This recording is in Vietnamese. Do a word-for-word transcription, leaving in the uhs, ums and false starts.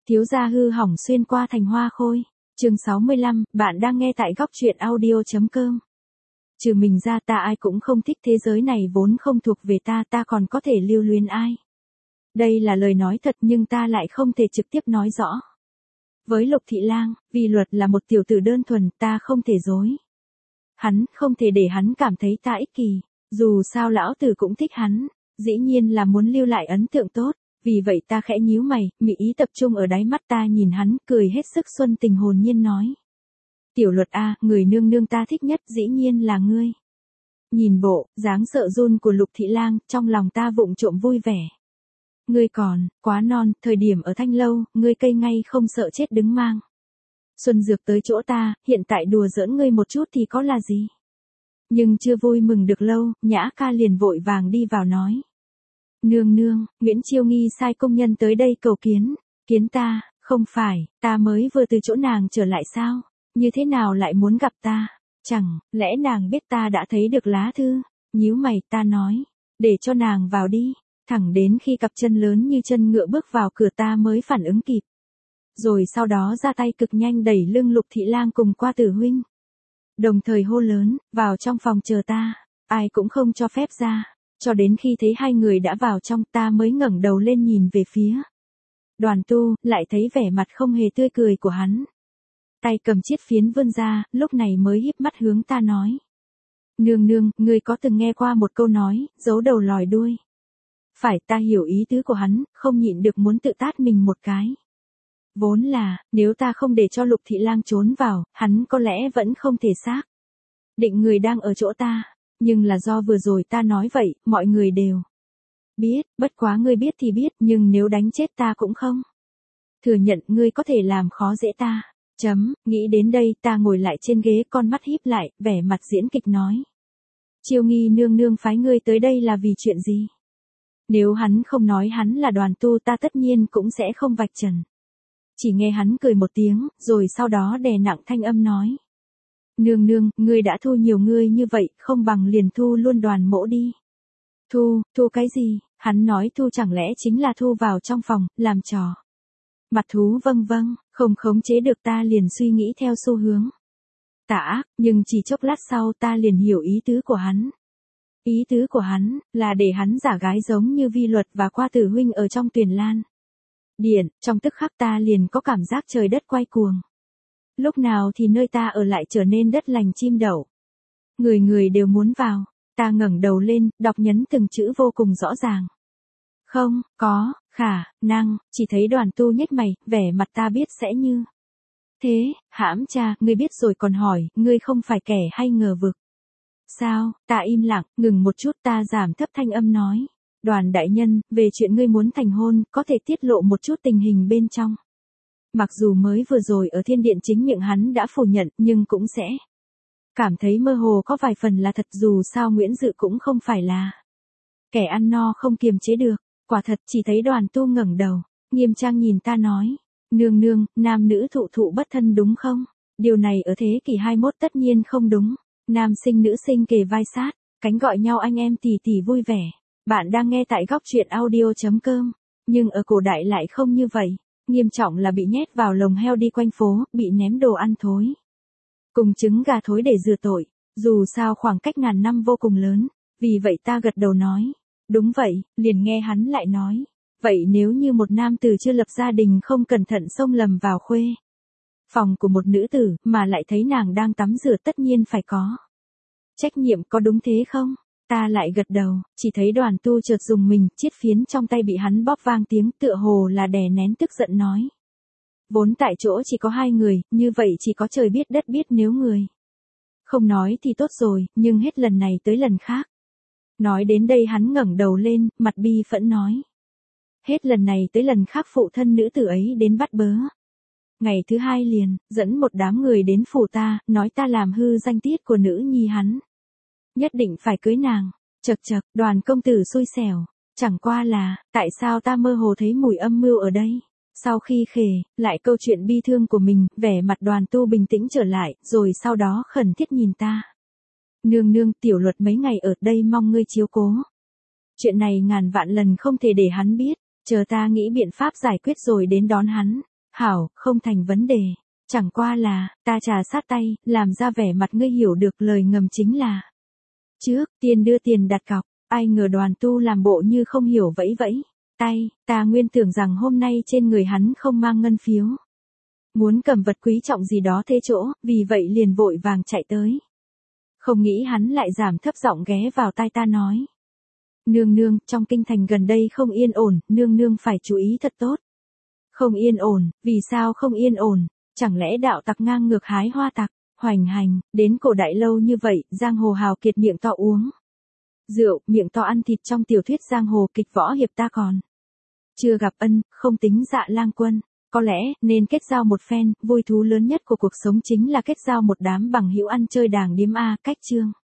Thiếu gia hư hỏng xuyên qua thành hoa khôi. Chương sáu mươi lăm, bạn đang nghe tại góc truyện audio.com. Trừ mình ra ta ai cũng không thích, thế giới này vốn không thuộc về ta, ta còn có thể lưu luyến ai. Đây là lời nói thật nhưng ta lại không thể trực tiếp nói rõ. Với Lục Thị Lang, vì Luật là một tiểu tử đơn thuần, ta không thể dối. Hắn, không thể để hắn cảm thấy ta ích kỷ, dù sao lão tử cũng thích hắn, dĩ nhiên là muốn lưu lại ấn tượng tốt. Vì vậy ta khẽ nhíu mày, mị ý tập trung ở đáy mắt ta, nhìn hắn, cười hết sức xuân tình hồn nhiên nói. Tiểu Luật a, người nương nương ta thích nhất dĩ nhiên là ngươi. Nhìn bộ, dáng sợ run của Lục Thị Lang, trong lòng ta vụng trộm vui vẻ. Ngươi còn, quá non, thời điểm ở Thanh Lâu, ngươi cây ngay không sợ chết đứng mang. Xuân Dược tới chỗ ta, hiện tại đùa giỡn ngươi một chút thì có là gì. Nhưng chưa vui mừng được lâu, Nhã ca liền vội vàng đi vào nói. Nương nương, Nguyễn Chiêu Nghi sai công nhân tới đây cầu kiến, kiến ta, không phải, ta mới vừa từ chỗ nàng trở lại sao, như thế nào lại muốn gặp ta, chẳng, lẽ nàng biết ta đã thấy được lá thư, nhíu mày ta nói, để cho nàng vào đi, thẳng đến khi cặp chân lớn như chân ngựa bước vào cửa ta mới phản ứng kịp. Rồi sau đó ra tay cực nhanh đẩy lưng Lục Thị Lang cùng qua Tử huynh. Đồng thời hô lớn, vào trong phòng chờ ta, ai cũng không cho phép ra. Cho đến khi thấy hai người đã vào trong, ta mới ngẩng đầu lên nhìn về phía Đoàn Tu, lại thấy vẻ mặt không hề tươi cười của hắn. Tay cầm chiếc phiến vươn ra, lúc này mới híp mắt hướng ta nói. Nương nương, ngươi có từng nghe qua một câu nói, giấu đầu lòi đuôi. Phải, ta hiểu ý tứ của hắn, không nhịn được muốn tự tát mình một cái. Vốn là, nếu ta không để cho Lục Thị Lang trốn vào, hắn có lẽ vẫn không thể xác định người đang ở chỗ ta. Nhưng là do vừa rồi ta nói vậy, mọi người đều biết, bất quá ngươi biết thì biết, nhưng nếu đánh chết ta cũng không thừa nhận, ngươi có thể làm khó dễ ta. Chấm, nghĩ đến đây ta ngồi lại trên ghế, con mắt híp lại, vẻ mặt diễn kịch nói. Chiêu Nghi nương nương phái ngươi tới đây là vì chuyện gì? Nếu hắn không nói hắn là Đoàn Tu, ta tất nhiên cũng sẽ không vạch trần. Chỉ nghe hắn cười một tiếng, rồi sau đó đè nặng thanh âm nói. Nương nương, ngươi đã thu nhiều ngươi như vậy, không bằng liền thu luôn Đoàn mỗ đi. Thu, thu cái gì? Hắn nói thu chẳng lẽ chính là thu vào trong phòng, làm trò. Mặt thú vâng vâng, không khống chế được ta liền suy nghĩ theo xu hướng tà ác, nhưng chỉ chốc lát sau ta liền hiểu ý tứ của hắn. Ý tứ của hắn, là để hắn giả gái giống như Vi Luật và qua Tử huynh ở trong Tuyền Lan Điện, trong tức khắc ta liền có cảm giác trời đất quay cuồng. Lúc nào thì nơi ta ở lại trở nên đất lành chim đậu. Người người đều muốn vào, ta ngẩng đầu lên, đọc nhấn từng chữ vô cùng rõ ràng. Không, có, khả, năng, chỉ thấy Đoàn Tu nhếch mày, vẻ mặt ta biết sẽ như. Thế, hãm cha, ngươi biết rồi còn hỏi, ngươi không phải kẻ hay ngờ vực. Sao, ta im lặng, ngừng một chút ta giảm thấp thanh âm nói. Đoàn đại nhân, về chuyện ngươi muốn thành hôn, có thể tiết lộ một chút tình hình bên trong. Mặc dù mới vừa rồi ở thiên điện chính miệng hắn đã phủ nhận, nhưng cũng sẽ cảm thấy mơ hồ có vài phần là thật, dù sao Nguyễn Dự cũng không phải là kẻ ăn no không kiềm chế được. Quả thật, chỉ thấy Đoàn Tu ngẩng đầu, nghiêm trang nhìn ta nói. Nương nương, nam nữ thụ thụ bất thân đúng không? Điều này ở thế kỷ hai mươi mốt tất nhiên không đúng. Nam sinh nữ sinh kề vai sát, cánh gọi nhau anh em tỷ tỷ vui vẻ. Bạn đang nghe tại góc truyện audio.com. Nhưng ở cổ đại lại không như vậy. Nghiêm trọng là bị nhét vào lồng heo đi quanh phố, bị ném đồ ăn thối. Cùng trứng gà thối để rửa tội. Dù sao khoảng cách ngàn năm vô cùng lớn. Vì vậy ta gật đầu nói. Đúng vậy, liền nghe hắn lại nói. Vậy nếu như một nam tử chưa lập gia đình không cẩn thận xông lầm vào khuê phòng của một nữ tử, mà lại thấy nàng đang tắm rửa, tất nhiên phải có trách nhiệm, có đúng thế không? Ta lại gật đầu, chỉ thấy Đoàn Tu chợt dùng mình, chiếc phiến trong tay bị hắn bóp vang tiếng, tựa hồ là đè nén tức giận nói. Vốn tại chỗ chỉ có hai người, như vậy chỉ có trời biết đất biết, nếu người không nói thì tốt rồi, nhưng hết lần này tới lần khác. Nói đến đây hắn ngẩng đầu lên, mặt bi phẫn nói. Hết lần này tới lần khác phụ thân nữ tử ấy đến bắt bớ. Ngày thứ hai liền, dẫn một đám người đến phủ ta, nói ta làm hư danh tiết của nữ nhi hắn. Nhất định phải cưới nàng. Chật chật, Đoàn công tử xui xẻo. Chẳng qua là, tại sao ta mơ hồ thấy mùi âm mưu ở đây? Sau khi khề, lại câu chuyện bi thương của mình, vẻ mặt Đoàn Tu bình tĩnh trở lại, rồi sau đó khẩn thiết nhìn ta. Nương nương, Tiểu Luật mấy ngày ở đây mong ngươi chiếu cố. Chuyện này ngàn vạn lần không thể để hắn biết, chờ ta nghĩ biện pháp giải quyết rồi đến đón hắn. Hảo, không thành vấn đề. Chẳng qua là, ta trà sát tay, làm ra vẻ mặt ngươi hiểu được lời ngầm chính là. Trước, tiên đưa tiền đặt cọc, ai ngờ đoàn tu làm bộ như không hiểu vẫy vẫy. Tay, ta nguyên tưởng rằng hôm nay trên người hắn không mang ngân phiếu. Muốn cầm vật quý trọng gì đó thế chỗ, vì vậy liền vội vàng chạy tới. Không nghĩ hắn lại giảm thấp giọng ghé vào tai ta nói. Nương nương, trong kinh thành gần đây không yên ổn, nương nương phải chú ý thật tốt. Không yên ổn, vì sao không yên ổn? Chẳng lẽ đạo tặc ngang ngược hái hoa tặc, hoành hành, đến cổ đại lâu như vậy, giang hồ hào kiệt miệng to uống rượu, miệng to ăn thịt trong tiểu thuyết giang hồ kịch võ hiệp ta còn chưa gặp ân, không tính Dạ Lang Quân. Có lẽ, nên kết giao một phen, vui thú lớn nhất của cuộc sống chính là kết giao một đám bằng hữu ăn chơi đàng điếm A, cách chương.